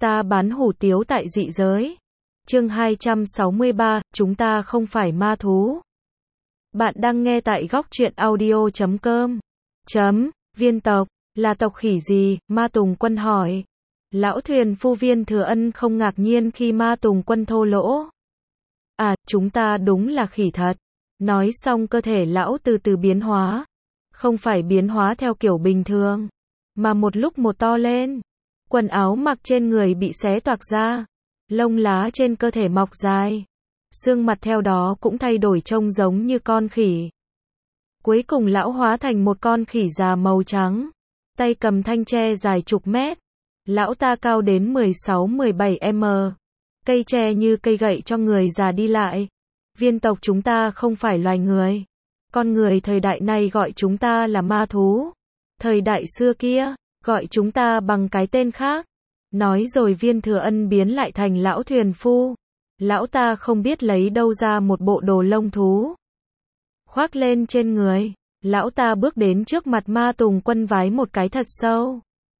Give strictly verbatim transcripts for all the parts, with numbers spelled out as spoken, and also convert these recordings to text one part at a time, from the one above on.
Ta bán hủ tiếu tại dị giới. Chương hai trăm sáu mươi ba, chúng ta không phải ma thú. Bạn đang nghe tại góc truyện audio chấm com. Chấm, viên tộc, là tộc khỉ gì? Ma Tùng Quân hỏi. Lão thuyền phu Viên Thừa Ân không ngạc nhiên khi Ma Tùng Quân thô lỗ. À, chúng ta đúng là khỉ thật. Nói xong cơ thể lão từ từ biến hóa. Không phải biến hóa theo kiểu bình thường, mà một lúc một to lên. Quần áo mặc trên người bị xé toạc ra. Lông lá trên cơ thể mọc dài. Xương mặt theo đó cũng thay đổi trông giống như con khỉ. Cuối cùng lão hóa thành một con khỉ già màu trắng. Tay cầm thanh tre dài chục mét. Lão ta cao đến mười sáu mười bảy mét. Cây tre như cây gậy cho người già đi lại. Viên tộc chúng ta không phải loài người. Con người thời đại này gọi chúng ta là ma thú. Thời đại xưa kia, gọi chúng ta bằng cái tên khác. Nói rồi Viên Thừa Ân biến lại thành lão thuyền phu. Lão ta không biết lấy đâu ra một bộ đồ lông thú. Khoác lên trên người. Lão ta bước đến trước mặt Ma Tùng Quân vái một cái thật sâu.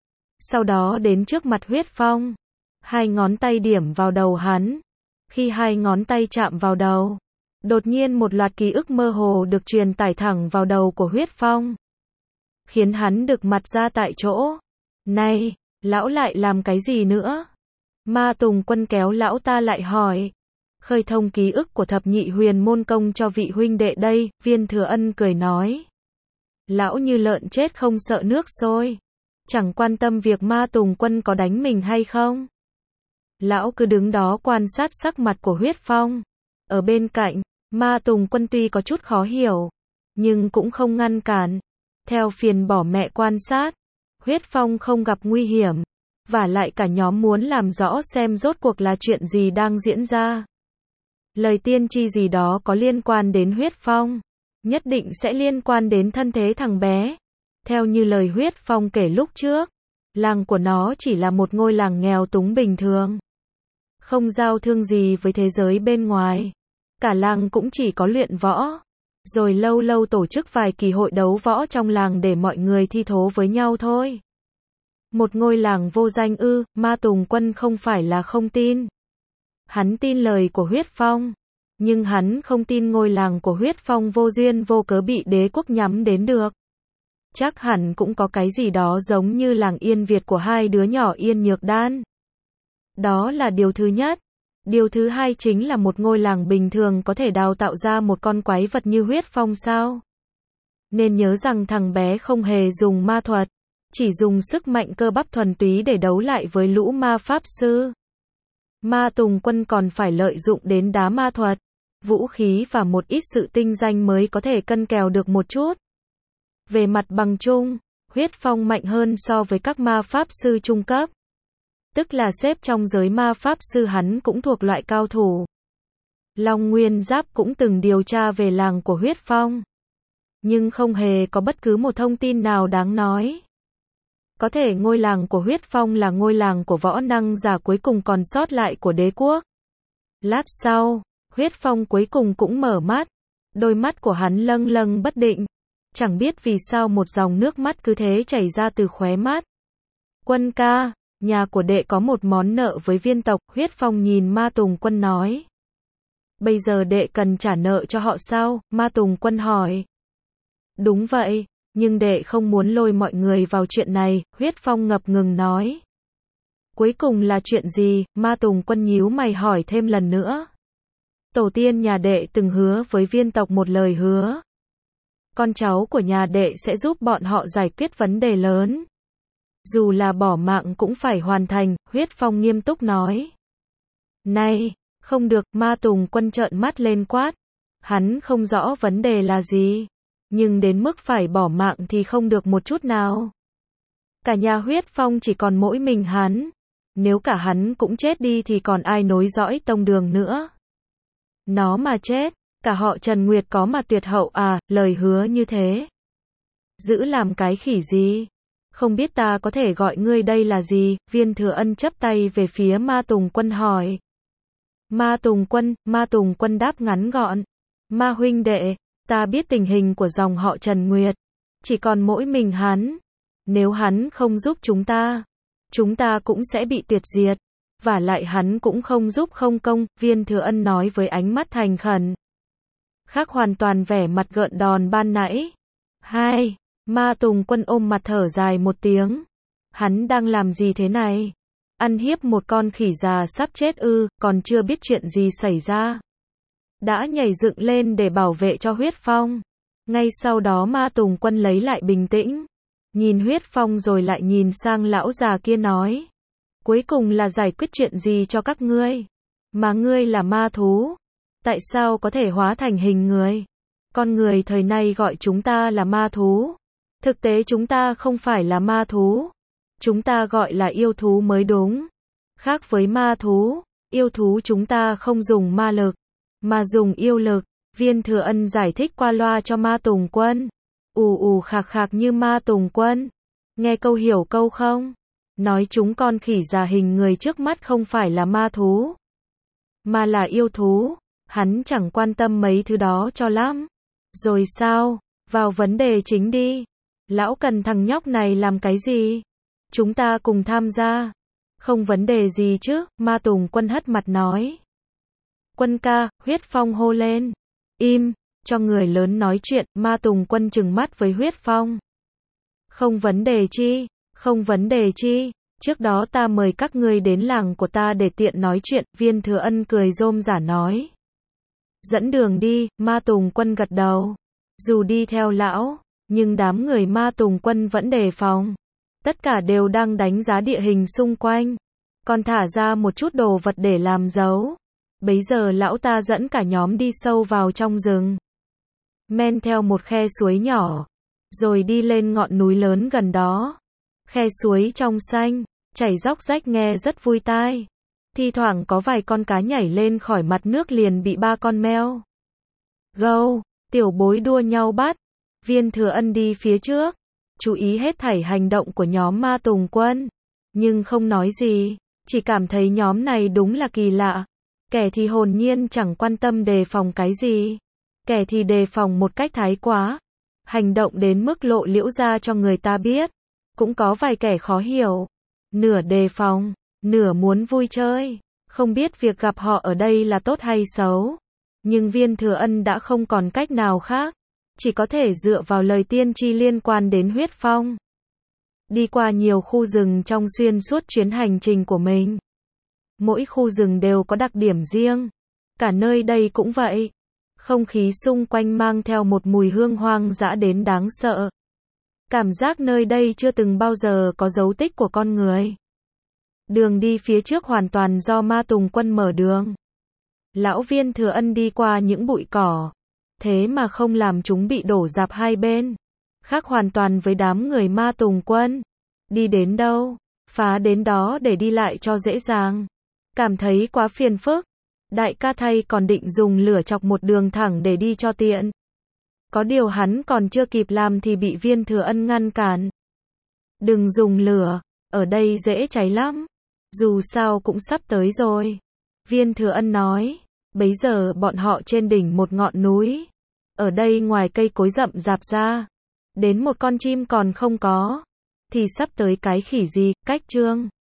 Sau đó đến trước mặt Huyết Phong. Hai ngón tay điểm vào đầu hắn. Khi hai ngón tay chạm vào đầu, đột nhiên một loạt ký ức mơ hồ được truyền tải thẳng vào đầu của Huyết Phong. Khiến hắn đực mặt ra tại chỗ. Này, lão lại làm cái gì nữa? Ma Tùng Quân kéo lão ta lại hỏi. Khơi thông ký ức của thập nhị huyền môn công cho vị huynh đệ đây, Viên Thừa Ân cười nói. Lão như lợn chết không sợ nước sôi. Chẳng quan tâm việc Ma Tùng Quân có đánh mình hay không. Lão cứ đứng đó quan sát sắc mặt của Huyết Phong. Ở bên cạnh, Ma Tùng Quân tuy có chút khó hiểu, nhưng cũng không ngăn cản. Theo phiền bỏ mẹ quan sát, Huyết Phong không gặp nguy hiểm. Và lại cả nhóm muốn làm rõ xem rốt cuộc là chuyện gì đang diễn ra. Lời tiên tri gì đó có liên quan đến Huyết Phong. Nhất định sẽ liên quan đến thân thế thằng bé. Theo như lời Huyết Phong kể lúc trước, làng của nó chỉ là một ngôi làng nghèo túng bình thường. Không giao thương gì với thế giới bên ngoài. Cả làng cũng chỉ có luyện võ. Rồi lâu lâu tổ chức vài kỳ hội đấu võ trong làng để mọi người thi thố với nhau thôi. Một ngôi làng vô danh ư? Ma Tùng Quân không phải là không tin. Hắn tin lời của Huyết Phong. Nhưng hắn không tin ngôi làng của Huyết Phong vô duyên vô cớ bị đế quốc nhắm đến được. Chắc hẳn cũng có cái gì đó giống như làng Yên Việt của hai đứa nhỏ Yên Nhược Đan. Đó là điều thứ nhất. Điều thứ hai chính là một ngôi làng bình thường có thể đào tạo ra một con quái vật như Huyết Phong sao? Nên nhớ rằng thằng bé không hề dùng ma thuật, chỉ dùng sức mạnh cơ bắp thuần túy để đấu lại với lũ ma pháp sư. Ma Tùng Quân còn phải lợi dụng đến đá ma thuật, vũ khí và một ít sự tinh danh mới có thể cân kèo được một chút. Về mặt bằng chung, Huyết Phong mạnh hơn so với các ma pháp sư trung cấp. Tức là xếp trong giới ma pháp sư hắn cũng thuộc loại cao thủ. Long Nguyên Giáp cũng từng điều tra về làng của Huyết Phong. Nhưng không hề có bất cứ một thông tin nào đáng nói. Có thể ngôi làng của Huyết Phong là ngôi làng của võ năng giả cuối cùng còn sót lại của đế quốc. Lát sau, Huyết Phong cuối cùng cũng mở mắt. Đôi mắt của hắn lâng lâng bất định. Chẳng biết vì sao một dòng nước mắt cứ thế chảy ra từ khóe mắt. Quân ca, nhà của đệ có một món nợ với viên tộc. Huyết Phong nhìn Ma Tùng Quân nói. Bây giờ đệ cần trả nợ cho họ sao? Ma Tùng Quân hỏi. Đúng vậy, nhưng đệ không muốn lôi mọi người vào chuyện này. Huyết Phong ngập ngừng nói. Cuối cùng là chuyện gì? Ma Tùng Quân nhíu mày hỏi thêm lần nữa. Tổ tiên nhà đệ từng hứa với viên tộc một lời hứa. Con cháu của nhà đệ sẽ giúp bọn họ giải quyết vấn đề lớn. Dù là bỏ mạng cũng phải hoàn thành, Huyết Phong nghiêm túc nói. Này, không được, Ma Tùng Quân trợn mắt lên quát. Hắn không rõ vấn đề là gì. Nhưng đến mức phải bỏ mạng thì không được một chút nào. Cả nhà Huyết Phong chỉ còn mỗi mình hắn. Nếu cả hắn cũng chết đi thì còn ai nối dõi tông đường nữa. Nó mà chết, cả họ Trần Nguyệt có mà tuyệt hậu à? Lời hứa như thế. Giữ làm cái khỉ gì? Không biết ta có thể gọi ngươi đây là gì? Viên Thừa Ân chắp tay về phía Ma Tùng Quân hỏi. Ma Tùng Quân, Ma Tùng Quân đáp ngắn gọn. Ma huynh đệ, ta biết tình hình của dòng họ Trần Nguyệt. Chỉ còn mỗi mình hắn. Nếu hắn không giúp chúng ta, chúng ta cũng sẽ bị tuyệt diệt. Vả lại hắn cũng không giúp không công, Viên Thừa Ân nói với ánh mắt thành khẩn. Khác hoàn toàn vẻ mặt gợn đòn ban nãy. Hai, Ma Tùng Quân ôm mặt thở dài một tiếng. Hắn đang làm gì thế này? Ăn hiếp một con khỉ già sắp chết ư, còn chưa biết chuyện gì xảy ra. Đã nhảy dựng lên để bảo vệ cho Huyết Phong. Ngay sau đó Ma Tùng Quân lấy lại bình tĩnh. Nhìn Huyết Phong rồi lại nhìn sang lão già kia nói. Cuối cùng là giải quyết chuyện gì cho các ngươi? Mà ngươi là ma thú. Tại sao có thể hóa thành hình người? Con người thời nay gọi chúng ta là ma thú. Thực tế chúng ta không phải là ma thú. Chúng ta gọi là yêu thú mới đúng. Khác với ma thú, yêu thú chúng ta không dùng ma lực, mà dùng yêu lực. Viên Thừa Ân giải thích qua loa cho Ma Tùng Quân. Ù ù khạc khạc như Ma Tùng Quân. Nghe câu hiểu câu không? Nói chúng con khỉ già hình người trước mắt không phải là ma thú, mà là yêu thú. Hắn chẳng quan tâm mấy thứ đó cho lắm. Rồi sao? Vào vấn đề chính đi. Lão cần thằng nhóc này làm cái gì? Chúng ta cùng tham gia. Không vấn đề gì chứ, Ma Tùng Quân hất mặt nói. Quân ca, Huyết Phong hô lên. Im, cho người lớn nói chuyện, Ma Tùng Quân trừng mắt với Huyết Phong. Không vấn đề chi, không vấn đề chi, trước đó ta mời các ngươi đến làng của ta để tiện nói chuyện, Viên Thừa Ân cười rôm rả nói. Dẫn đường đi, Ma Tùng Quân gật đầu. Dù đi theo lão, nhưng đám người Ma Tùng Quân vẫn đề phòng. Tất cả đều đang đánh giá địa hình xung quanh. Còn thả ra một chút đồ vật để làm dấu. Bấy giờ lão ta dẫn cả nhóm đi sâu vào trong rừng. Men theo một khe suối nhỏ. Rồi đi lên ngọn núi lớn gần đó. Khe suối trong xanh, chảy róc rách nghe rất vui tai. Thi thoảng có vài con cá nhảy lên khỏi mặt nước liền bị ba con meo gâu, tiểu bối đua nhau bắt. Viên Thừa Ân đi phía trước, chú ý hết thảy hành động của nhóm Ma Tùng Quân, nhưng không nói gì, chỉ cảm thấy nhóm này đúng là kỳ lạ. Kẻ thì hồn nhiên chẳng quan tâm đề phòng cái gì, kẻ thì đề phòng một cách thái quá, hành động đến mức lộ liễu ra cho người ta biết. Cũng có vài kẻ khó hiểu, nửa đề phòng, nửa muốn vui chơi, không biết việc gặp họ ở đây là tốt hay xấu. Nhưng Viên Thừa Ân đã không còn cách nào khác, chỉ có thể dựa vào lời tiên tri liên quan đến Huyết Phong. Đi qua nhiều khu rừng trong xuyên suốt chuyến hành trình của mình. Mỗi khu rừng đều có đặc điểm riêng, cả nơi đây cũng vậy. Không khí xung quanh mang theo một mùi hương hoang dã đến đáng sợ. Cảm giác nơi đây chưa từng bao giờ có dấu tích của con người. Đường đi phía trước hoàn toàn do Ma Tùng Quân mở đường. Lão Viên Thừa Ân đi qua những bụi cỏ, thế mà không làm chúng bị đổ rạp hai bên. Khác hoàn toàn với đám người Ma Tùng Quân. Đi đến đâu, phá đến đó để đi lại cho dễ dàng. Cảm thấy quá phiền phức. Đại ca thay còn định dùng lửa chọc một đường thẳng để đi cho tiện. Có điều hắn còn chưa kịp làm thì bị Viên Thừa Ân ngăn cản. Đừng dùng lửa, ở đây dễ cháy lắm. Dù sao cũng sắp tới rồi. Viên Thừa Ân nói. Bấy giờ bọn họ trên đỉnh một ngọn núi. Ở đây ngoài cây cối rậm rạp ra, đến một con chim còn không có. Thì sắp tới cái khỉ gì, cách chương.